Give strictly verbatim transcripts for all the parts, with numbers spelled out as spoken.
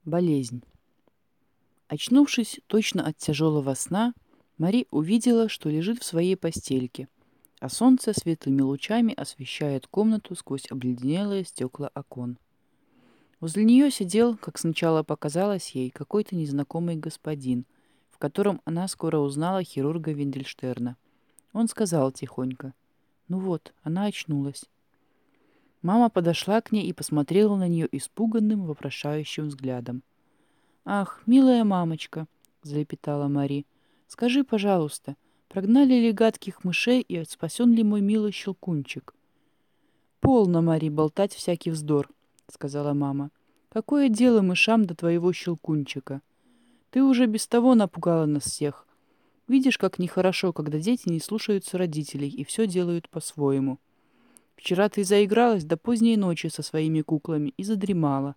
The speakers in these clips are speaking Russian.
Болезнь. Очнувшись точно от тяжелого сна, Мари увидела, что лежит в своей постельке, а солнце светлыми лучами освещает комнату сквозь обледенелые стекла окон. Возле нее сидел, как сначала показалось ей, какой-то незнакомый господин, в котором она скоро узнала хирурга Виндельштерна. Он сказал тихонько: «Ну вот, она очнулась». Мама подошла к ней и посмотрела на нее испуганным, вопрошающим взглядом. «Ах, милая мамочка», — залепетала Мари, — «скажи, пожалуйста, прогнали ли гадких мышей и спасен ли мой милый щелкунчик?» «Полно, Мари, болтать всякий вздор», — сказала мама. «Какое дело мышам до твоего щелкунчика? Ты уже без того напугала нас всех. Видишь, как нехорошо, когда дети не слушаются родителей и все делают по-своему. Вчера ты заигралась до поздней ночи со своими куклами и задремала.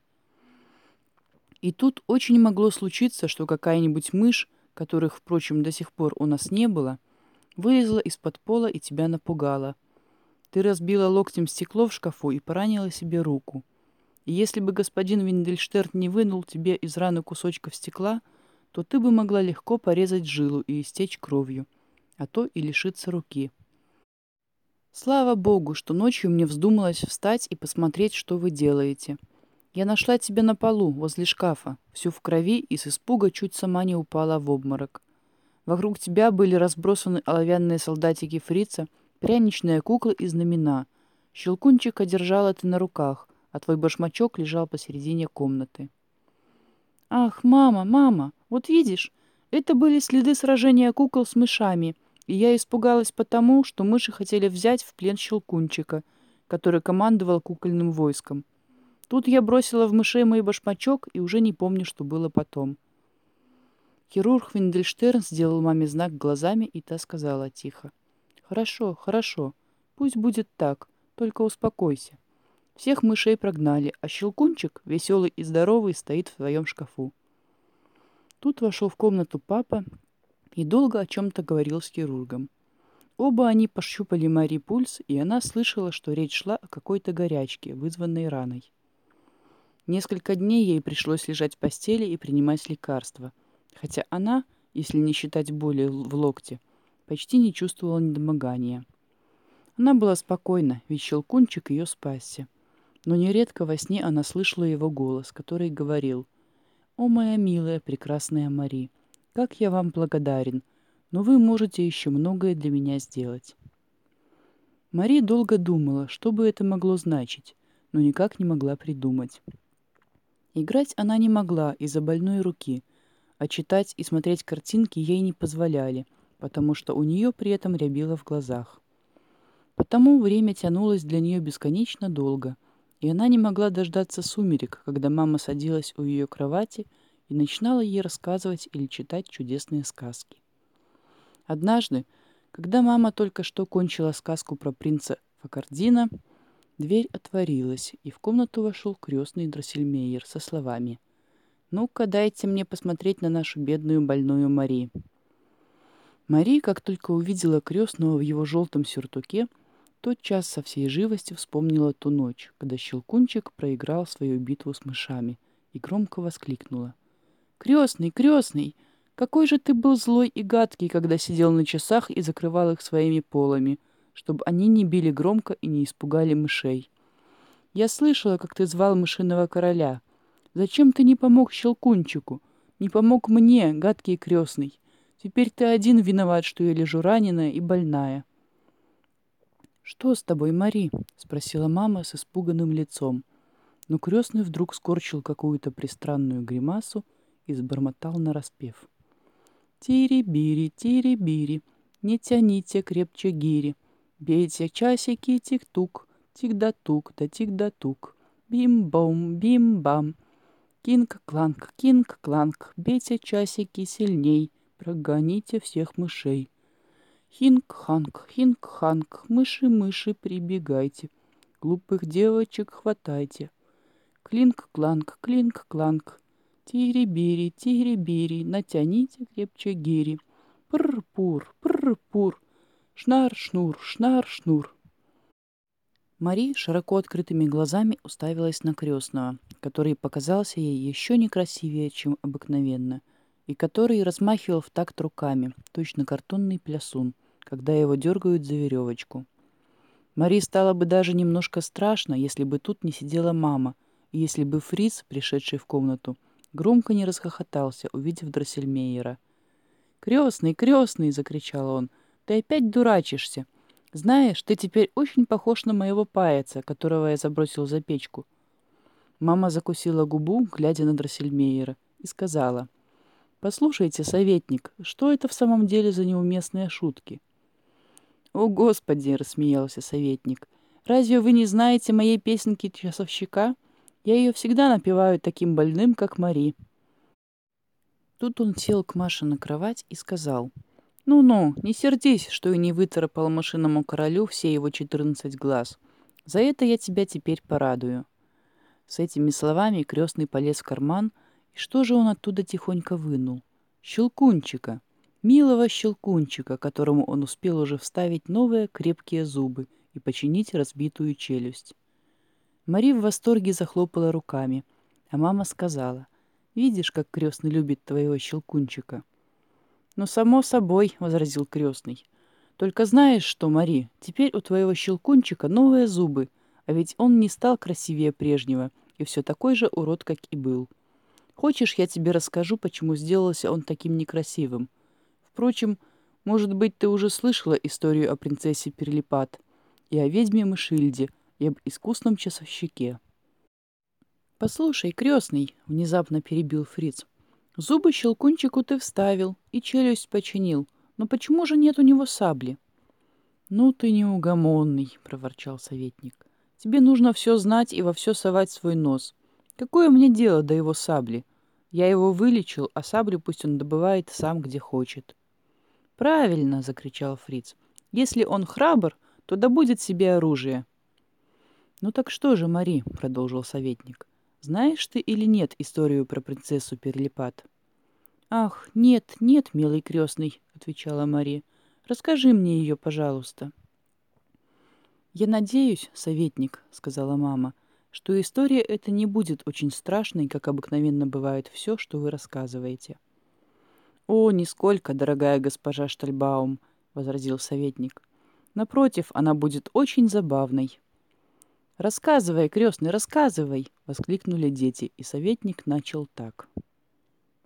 И тут очень могло случиться, что какая-нибудь мышь, которых, впрочем, до сих пор у нас не было, вылезла из-под пола и тебя напугала. Ты разбила локтем стекло в шкафу и поранила себе руку. И если бы господин Виндельштерн не вынул тебе из раны кусочков стекла, то ты бы могла легко порезать жилу и истечь кровью, а то и лишиться руки. Слава богу, что ночью мне вздумалось встать и посмотреть, что вы делаете. Я нашла тебя на полу, возле шкафа, всю в крови и с испуга чуть сама не упала в обморок. Вокруг тебя были разбросаны оловянные солдатики фрица, пряничная кукла и знамена. Щелкунчика держала ты на руках, а твой башмачок лежал посередине комнаты. «Ах, мама, мама, вот видишь, это были следы сражения кукол с мышами, и я испугалась потому, что мыши хотели взять в плен Щелкунчика, который командовал кукольным войском. Тут я бросила в мышей мой башмачок и уже не помню, что было потом». Хирург Виндельштерн сделал маме знак глазами, и та сказала тихо: «Хорошо, хорошо, пусть будет так, только успокойся. Всех мышей прогнали, а Щелкунчик, веселый и здоровый, стоит в своем шкафу». Тут вошел в комнату папа и долго о чем-то говорил с хирургом. Оба они пощупали Мари пульс, и она слышала, что речь шла о какой-то горячке, вызванной раной. Несколько дней ей пришлось лежать в постели и принимать лекарства, хотя она, если не считать боли в локте, почти не чувствовала недомогания. Она была спокойна, ведь Щелкунчик ее спасся. Но нередко во сне она слышала его голос, который говорил: «О, моя милая, прекрасная Мари, как я вам благодарен, но вы можете еще многое для меня сделать». Мари долго думала, что бы это могло значить, но никак не могла придумать. Играть она не могла из-за больной руки, а читать и смотреть картинки ей не позволяли, потому что у нее при этом рябило в глазах. Потому время тянулось для нее бесконечно долго, и она не могла дождаться сумерек, когда мама садилась у ее кровати и начинала ей рассказывать или читать чудесные сказки. Однажды, когда мама только что кончила сказку про принца Факардина, дверь отворилась, и в комнату вошел крестный Дроссельмейер со словами: «Ну-ка, дайте мне посмотреть на нашу бедную больную Мари». Мари, как только увидела крестного в его желтом сюртуке, тотчас со всей живостью вспомнила ту ночь, когда Щелкунчик проиграл свою битву с мышами, и громко воскликнула: «Крестный, крестный, какой же ты был злой и гадкий, когда сидел на часах и закрывал их своими полами, чтобы они не били громко и не испугали мышей. Я слышала, как ты звал мышиного короля. Зачем ты не помог Щелкунчику? Не помог мне, гадкий крестный? Теперь ты один виноват, что я лежу раненая и больная». «Что с тобой, Мари?» — спросила мама с испуганным лицом. Но крестный вдруг скорчил какую-то пристранную гримасу и забормотал нараспев: «Тири-бири, тири-бири, не тяните крепче гири, бейте часики тик-тук, тик-да-тук, да тик-да-тук, бим-бом, бим-бам, кинг-кланг, кинг-кланг, бейте часики сильней, прогоните всех мышей. Хинг-ханг, хинг-ханг, мыши-мыши, прибегайте, глупых девочек хватайте. Клинк-кланг, клинк-кланг, тири-бири, тири-бири, натяните крепче гири. Пр-пур, пр-пур, шнар-шнур, шнар-шнур». Мари широко открытыми глазами уставилась на крестного, который показался ей еще некрасивее, чем обыкновенно, и который размахивал в такт руками, точно картонный плясун, когда его дергают за веревочку. Мари стало бы даже немножко страшно, если бы тут не сидела мама, и если бы Фриц, пришедший в комнату, громко не расхохотался, увидев Дроссельмейера. «Крестный, крестный!» — закричал он. «Ты опять дурачишься! Знаешь, ты теперь очень похож на моего паяца, которого я забросил за печку». Мама закусила губу, глядя на Дроссельмейера, и сказала: «Послушайте, советник, что это в самом деле за неуместные шутки?» «О, Господи!» — рассмеялся советник. «Разве вы не знаете моей песенки часовщика? Я ее всегда напеваю таким больным, как Мари». Тут он сел к Маше на кровать и сказал: «Ну-ну, не сердись, что я не выцарапал мышиному королю все его четырнадцать глаз. За это я тебя теперь порадую». С этими словами крестный полез в карман, и что же он оттуда тихонько вынул? Щелкунчика, милого щелкунчика, которому он успел уже вставить новые крепкие зубы и починить разбитую челюсть. Мари в восторге захлопала руками, а мама сказала: «Видишь, как крестный любит твоего щелкунчика». «Ну, само собой», — возразил крестный. «Только знаешь что, Мари, теперь у твоего щелкунчика новые зубы, а ведь он не стал красивее прежнего и все такой же урод, как и был. Хочешь, я тебе расскажу, почему сделался он таким некрасивым? Впрочем, может быть, ты уже слышала историю о принцессе Перлипат и о ведьме Мышильде, и об искусном часовщике». «Послушай, крестный», — внезапно перебил Фриц, — «зубы щелкунчику ты вставил и челюсть починил, но почему же нет у него сабли?» «Ну ты неугомонный», — проворчал советник. «Тебе нужно все знать и во все совать свой нос. Какое мне дело до его сабли? Я его вылечил, а саблю пусть он добывает сам, где хочет». «Правильно», — закричал Фриц. «Если он храбр, то добудет себе оружие». «Ну так что же, Мари», — продолжил советник, — «знаешь ты или нет историю про принцессу Перлипат?» «Ах, нет, нет, милый крестный», — отвечала Мари. «Расскажи мне ее, пожалуйста». «Я надеюсь, советник», — сказала мама, — «что история эта не будет очень страшной, как обыкновенно бывает все, что вы рассказываете». «О, нисколько, дорогая госпожа Штальбаум», — возразил советник. «Напротив, она будет очень забавной». «Рассказывай, крестный, рассказывай!» — воскликнули дети, и советник начал так.